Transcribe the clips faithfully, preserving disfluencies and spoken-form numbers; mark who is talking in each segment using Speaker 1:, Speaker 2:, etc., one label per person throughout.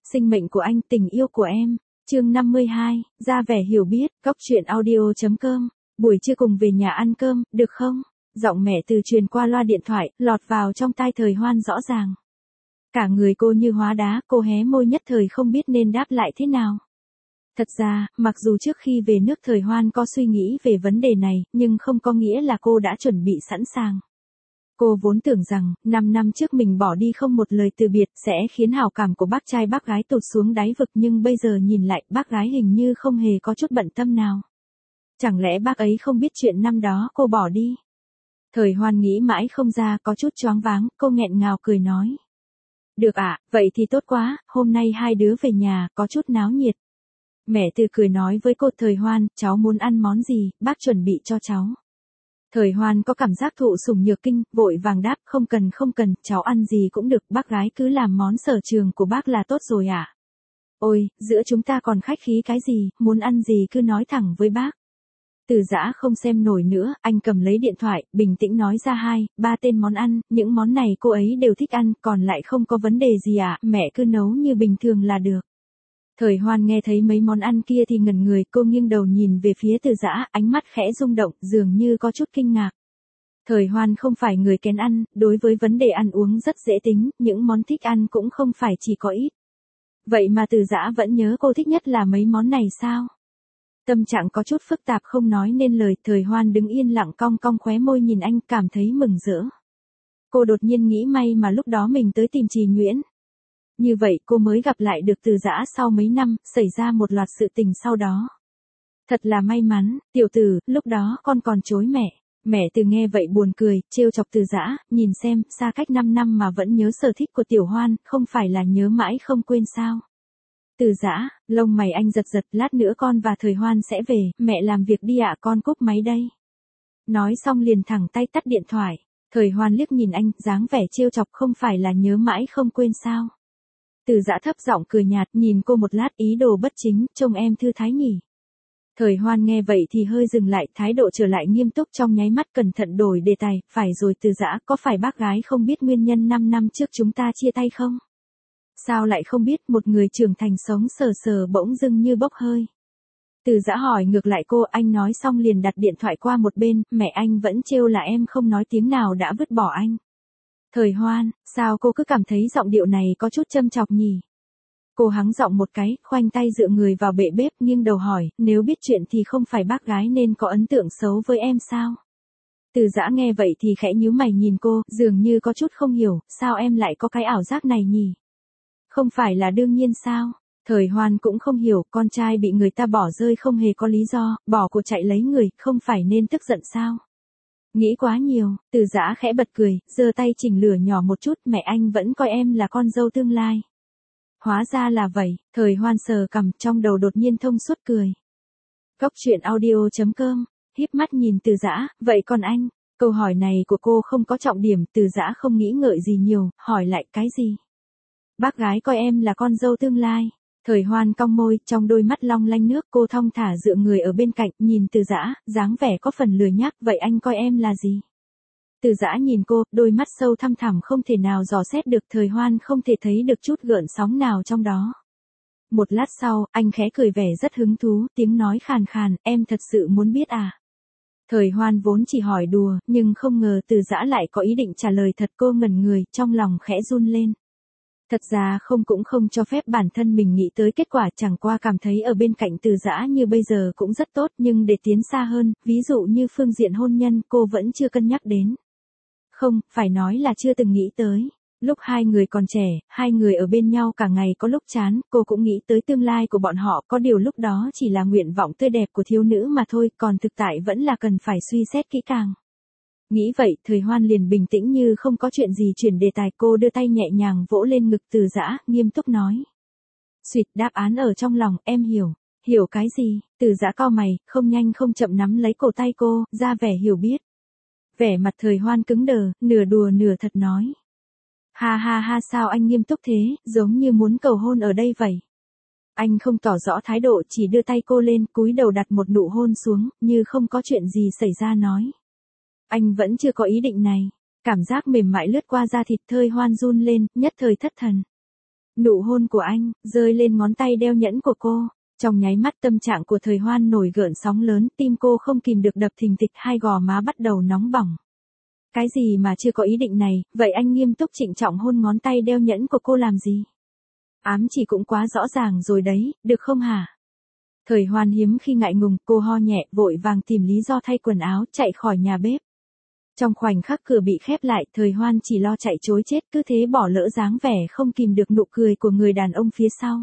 Speaker 1: sinh mệnh của anh, tình yêu của em. Chương năm mươi hai, ra vẻ hiểu biết, góc truyện audio.com. Buổi trưa cùng về nhà ăn cơm, được không? Giọng mẹ Từ truyền qua loa điện thoại, lọt vào trong tai Thời Hoan rõ ràng. Cả người cô như hóa đá, cô hé môi nhất thời không biết nên đáp lại thế nào. Thật ra, mặc dù trước khi về nước Thời Hoan có suy nghĩ về vấn đề này, nhưng không có nghĩa là cô đã chuẩn bị sẵn sàng. Cô vốn tưởng rằng, năm năm trước mình bỏ đi không một lời từ biệt sẽ khiến hảo cảm của bác trai bác gái tụt xuống đáy vực, nhưng bây giờ nhìn lại bác gái hình như không hề có chút bận tâm nào. Chẳng lẽ bác ấy không biết chuyện năm đó cô bỏ đi? Thời Hoan nghĩ mãi không ra, có chút choáng váng, cô nghẹn ngào cười nói. Được ạ, vậy thì tốt quá, hôm nay hai đứa về nhà, có chút náo nhiệt. Mẹ Từ cười nói với cô. Thời Hoan, cháu muốn ăn món gì, bác chuẩn bị cho cháu. Thời Hoan có cảm giác thụ sủng nhược kinh, vội vàng đáp, không cần không cần, cháu ăn gì cũng được, bác gái cứ làm món sở trường của bác là tốt rồi ạ. À? Ôi, giữa chúng ta còn khách khí cái gì, muốn ăn gì cứ nói thẳng với bác. Từ Dã không xem nổi nữa, anh cầm lấy điện thoại, bình tĩnh nói ra hai, ba tên món ăn, những món này cô ấy đều thích ăn, còn lại không có vấn đề gì ạ, à? Mẹ cứ nấu như bình thường là được. Thời Hoan nghe thấy mấy món ăn kia thì ngẩn người, cô nghiêng đầu nhìn về phía Từ Dã, ánh mắt khẽ rung động, dường như có chút kinh ngạc. Thời Hoan không phải người kén ăn, đối với vấn đề ăn uống rất dễ tính, những món thích ăn cũng không phải chỉ có ít. Vậy mà Từ Dã vẫn nhớ cô thích nhất là mấy món này sao? Tâm trạng có chút phức tạp không nói nên lời. Thời Hoan đứng yên lặng cong cong khóe môi nhìn anh, cảm thấy mừng rỡ. Cô đột nhiên nghĩ may mà lúc đó mình tới tìm Trì Nhuyễn. Như vậy cô mới gặp lại được Từ Dã sau mấy năm, xảy ra một loạt sự tình sau đó. Thật là may mắn, tiểu tử, lúc đó con còn chối mẹ. Mẹ Từ nghe vậy buồn cười, trêu chọc Từ Dã, nhìn xem, xa cách năm năm mà vẫn nhớ sở thích của Tiểu Hoan, không phải là nhớ mãi không quên sao. Từ Dã, lông mày anh giật giật, lát nữa con và Thời Hoan sẽ về, mẹ làm việc đi ạ, con cúp máy đây. Nói xong liền thẳng tay tắt điện thoại. Thời Hoan liếc nhìn anh, dáng vẻ trêu chọc, không phải là nhớ mãi không quên sao. Từ Dã thấp giọng cười nhạt, nhìn cô một lát, ý đồ bất chính, trông em thư thái nhỉ. Thời Hoan nghe vậy thì hơi dừng lại, thái độ trở lại nghiêm túc, trong nháy mắt cẩn thận đổi đề tài. Phải rồi Từ Dã, có phải bác gái không biết nguyên nhân năm năm trước chúng ta chia tay không? Sao lại không biết, một người trưởng thành sống sờ sờ bỗng dưng như bốc hơi. Từ Dã hỏi ngược lại cô, anh nói xong liền đặt điện thoại qua một bên, mẹ anh vẫn trêu là em không nói tiếng nào đã vứt bỏ anh. Thời Hoan, sao cô cứ cảm thấy giọng điệu này có chút châm chọc nhỉ? Cô hắng giọng một cái, khoanh tay dựa người vào bệ bếp, nghiêng đầu hỏi, nếu biết chuyện thì không phải bác gái nên có ấn tượng xấu với em sao? Từ Dã nghe vậy thì khẽ nhíu mày nhìn cô, dường như có chút không hiểu, sao em lại có cái ảo giác này nhỉ? Không phải là đương nhiên sao? Thời Hoan cũng không hiểu, con trai bị người ta bỏ rơi không hề có lý do, bỏ cuộc chạy lấy người, không phải nên tức giận sao? Nghĩ quá nhiều. Từ Dã khẽ bật cười, giơ tay chỉnh lửa nhỏ một chút, mẹ anh vẫn coi em là con dâu tương lai. Hóa ra là vậy. Thời Hoan sờ cằm, trong đầu đột nhiên thông suốt cười. Góc truyện audio.com, híp mắt nhìn Từ Dã, vậy còn anh? Câu hỏi này của cô không có trọng điểm. Từ Dã không nghĩ ngợi gì nhiều, hỏi lại, cái gì? Bác gái coi em là con dâu tương lai. Thời Hoan cong môi, trong đôi mắt long lanh nước, cô thong thả dựa người ở bên cạnh, nhìn Từ Dã, dáng vẻ có phần lười nhác, vậy anh coi em là gì? Từ Dã nhìn cô, đôi mắt sâu thăm thẳm không thể nào dò xét được. Thời Hoan không thể thấy được chút gợn sóng nào trong đó. Một lát sau, anh khẽ cười vẻ rất hứng thú, tiếng nói khàn khàn, em thật sự muốn biết à? Thời Hoan vốn chỉ hỏi đùa, nhưng không ngờ Từ Dã lại có ý định trả lời thật. Cô ngẩn người, trong lòng khẽ run lên. Thật ra không cũng không cho phép bản thân mình nghĩ tới kết quả, chẳng qua cảm thấy ở bên cạnh Từ Dã như bây giờ cũng rất tốt, nhưng để tiến xa hơn, ví dụ như phương diện hôn nhân, cô vẫn chưa cân nhắc đến. Không, phải nói là chưa từng nghĩ tới. Lúc hai người còn trẻ, hai người ở bên nhau cả ngày có lúc chán, cô cũng nghĩ tới tương lai của bọn họ, có điều lúc đó chỉ là nguyện vọng tươi đẹp của thiếu nữ mà thôi, còn thực tại vẫn là cần phải suy xét kỹ càng. Nghĩ vậy, Thời Hoan liền bình tĩnh như không có chuyện gì chuyển đề tài. Cô đưa tay nhẹ nhàng vỗ lên ngực Từ Dã, nghiêm túc nói. Xuyệt, đáp án ở trong lòng, em hiểu. Hiểu cái gì? Từ Dã cau mày, không nhanh không chậm nắm lấy cổ tay cô, ra vẻ hiểu biết. Vẻ mặt Thời Hoan cứng đờ, nửa đùa nửa thật nói. Ha ha ha, sao anh nghiêm túc thế, giống như muốn cầu hôn ở đây vậy. Anh không tỏ rõ thái độ, chỉ đưa tay cô lên, cúi đầu đặt một nụ hôn xuống, như không có chuyện gì xảy ra nói. Anh vẫn chưa có ý định này. Cảm giác mềm mại lướt qua da thịt. Thời Hoan run lên, nhất thời thất thần. Nụ hôn của anh, rơi lên ngón tay đeo nhẫn của cô. Trong nháy mắt tâm trạng của Thời Hoan nổi gợn sóng lớn, tim cô không kìm được đập thình thịch, hai gò má bắt đầu nóng bỏng. Cái gì mà chưa có ý định này, vậy anh nghiêm túc trịnh trọng hôn ngón tay đeo nhẫn của cô làm gì? Ám chỉ cũng quá rõ ràng rồi đấy, được không hả? Thời Hoan hiếm khi ngại ngùng, cô ho nhẹ, vội vàng tìm lý do thay quần áo, chạy khỏi nhà bếp. Trong khoảnh khắc cửa bị khép lại, Thời Hoan chỉ lo chạy trối chết, cứ thế bỏ lỡ dáng vẻ không kìm được nụ cười của người đàn ông phía sau.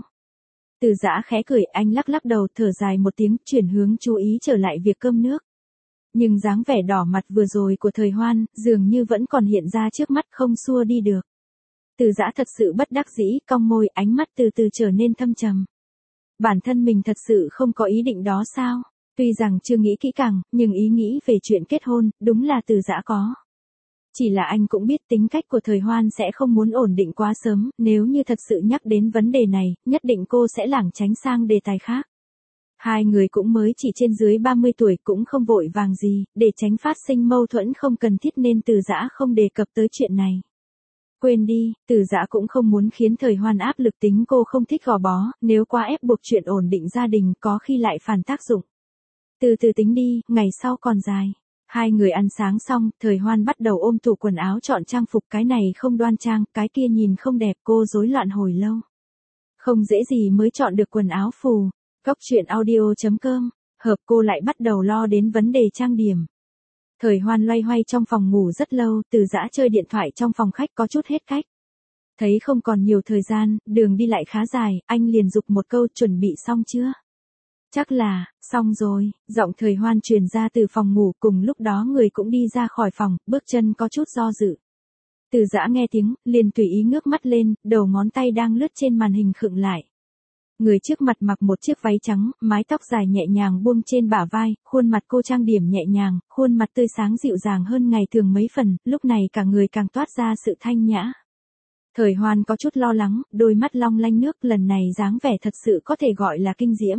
Speaker 1: Từ Dã khẽ cười, anh lắc lắc đầu, thở dài một tiếng, chuyển hướng chú ý trở lại việc cơm nước. Nhưng dáng vẻ đỏ mặt vừa rồi của Thời Hoan, dường như vẫn còn hiện ra trước mắt, không xua đi được. Từ Dã thật sự bất đắc dĩ, cong môi, ánh mắt từ từ trở nên thâm trầm. Bản thân mình thật sự không có ý định đó sao? Tuy rằng chưa nghĩ kỹ càng, nhưng ý nghĩ về chuyện kết hôn, đúng là Từ Dã có. Chỉ là anh cũng biết tính cách của Thời Hoan sẽ không muốn ổn định quá sớm, nếu như thật sự nhắc đến vấn đề này, nhất định cô sẽ lảng tránh sang đề tài khác. Hai người cũng mới chỉ trên dưới ba mươi tuổi, cũng không vội vàng gì, để tránh phát sinh mâu thuẫn không cần thiết nên Từ Dã không đề cập tới chuyện này. Quên đi, Từ Dã cũng không muốn khiến Thời Hoan áp lực, tính cô không thích gò bó, nếu quá ép buộc chuyện ổn định gia đình có khi lại phản tác dụng. Từ từ tính đi, ngày sau còn dài. Hai người ăn sáng xong, Thời Hoan bắt đầu ôm tủ quần áo chọn trang phục, cái này không đoan trang, cái kia nhìn không đẹp, cô rối loạn hồi lâu. Không dễ gì mới chọn được quần áo phù. Góc truyện audio chấm com, hợp cô lại bắt đầu lo đến vấn đề trang điểm. Thời Hoan loay hoay trong phòng ngủ rất lâu, Từ Dã chơi điện thoại trong phòng khách có chút hết cách. Thấy không còn nhiều thời gian, đường đi lại khá dài, anh liền giục một câu, chuẩn bị xong chưa? Chắc là, xong rồi, giọng Thời Hoan truyền ra từ phòng ngủ, cùng lúc đó người cũng đi ra khỏi phòng, bước chân có chút do dự. Từ Dã nghe tiếng, liền tùy ý ngước mắt lên, đầu ngón tay đang lướt trên màn hình khựng lại. Người trước mặt mặc một chiếc váy trắng, mái tóc dài nhẹ nhàng buông trên bả vai, khuôn mặt cô trang điểm nhẹ nhàng, khuôn mặt tươi sáng dịu dàng hơn ngày thường mấy phần, lúc này cả người càng toát ra sự thanh nhã. Thời Hoan có chút lo lắng, đôi mắt long lanh nước, lần này dáng vẻ thật sự có thể gọi là kinh diễm.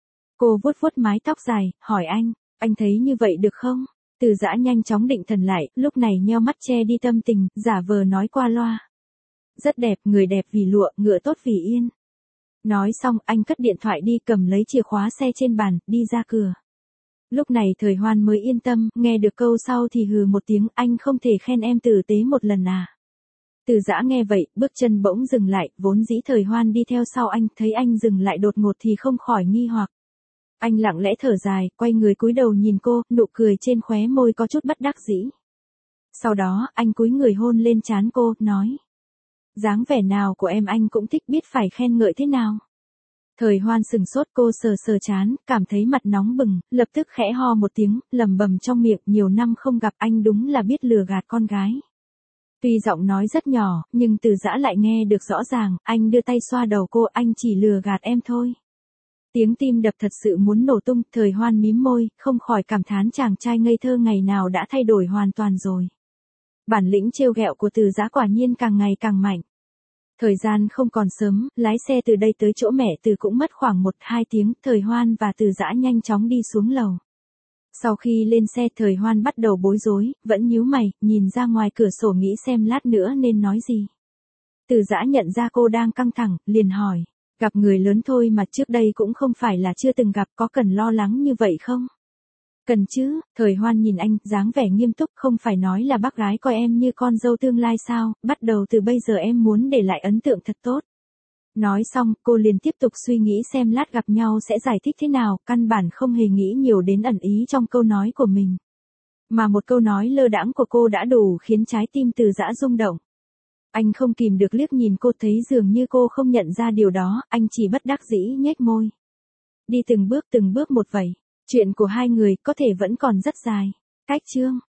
Speaker 1: Cô vuốt vuốt mái tóc dài, hỏi anh, anh thấy như vậy được không? Từ Dã nhanh chóng định thần lại, lúc này nheo mắt che đi tâm tình, giả vờ nói qua loa. Rất đẹp, người đẹp vì lụa, ngựa tốt vì yên. Nói xong, anh cất điện thoại đi, cầm lấy chìa khóa xe trên bàn, đi ra cửa. Lúc này Thời Hoan mới yên tâm, nghe được câu sau thì hừ một tiếng, anh không thể khen em tử tế một lần à? Từ Dã nghe vậy, bước chân bỗng dừng lại, vốn dĩ Thời Hoan đi theo sau anh, thấy anh dừng lại đột ngột thì không khỏi nghi hoặc. Anh lặng lẽ thở dài, quay người cúi đầu nhìn cô, nụ cười trên khóe môi có chút bất đắc dĩ. Sau đó, anh cúi người hôn lên trán cô, nói. Dáng vẻ nào của em anh cũng thích, biết phải khen ngợi thế nào. Thời Hoan sừng sốt, cô sờ sờ trán, cảm thấy mặt nóng bừng, lập tức khẽ ho một tiếng, lẩm bẩm trong miệng, nhiều năm không gặp anh đúng là biết lừa gạt con gái. Tuy giọng nói rất nhỏ, nhưng Từ Dã lại nghe được rõ ràng, anh đưa tay xoa đầu cô, anh chỉ lừa gạt em thôi. Tiếng tim đập thật sự muốn nổ tung, Thời Hoan mím môi, không khỏi cảm thán chàng trai ngây thơ ngày nào đã thay đổi hoàn toàn rồi. Bản lĩnh trêu ghẹo của Từ Dã quả nhiên càng ngày càng mạnh. Thời gian không còn sớm, lái xe từ đây tới chỗ mẹ Từ cũng mất khoảng một hai tiếng, Thời Hoan và Từ Dã nhanh chóng đi xuống lầu. Sau khi lên xe, Thời Hoan bắt đầu bối rối, vẫn nhíu mày, nhìn ra ngoài cửa sổ nghĩ xem lát nữa nên nói gì. Từ Dã nhận ra cô đang căng thẳng, liền hỏi, gặp người lớn thôi mà, trước đây cũng không phải là chưa từng gặp, có cần lo lắng như vậy không? Cần chứ, Thời Hoan nhìn anh, dáng vẻ nghiêm túc, không phải nói là bác gái coi em như con dâu tương lai sao, bắt đầu từ bây giờ em muốn để lại ấn tượng thật tốt. Nói xong, cô liền tiếp tục suy nghĩ xem lát gặp nhau sẽ giải thích thế nào, căn bản không hề nghĩ nhiều đến ẩn ý trong câu nói của mình. Mà một câu nói lơ đãng của cô đã đủ khiến trái tim Từ Dã rung động. Anh không kìm được liếc nhìn cô, thấy dường như cô không nhận ra điều đó, anh chỉ bất đắc dĩ nhếch môi. Đi từng bước từng bước một vậy. Chuyện của hai người có thể vẫn còn rất dài. Cách chương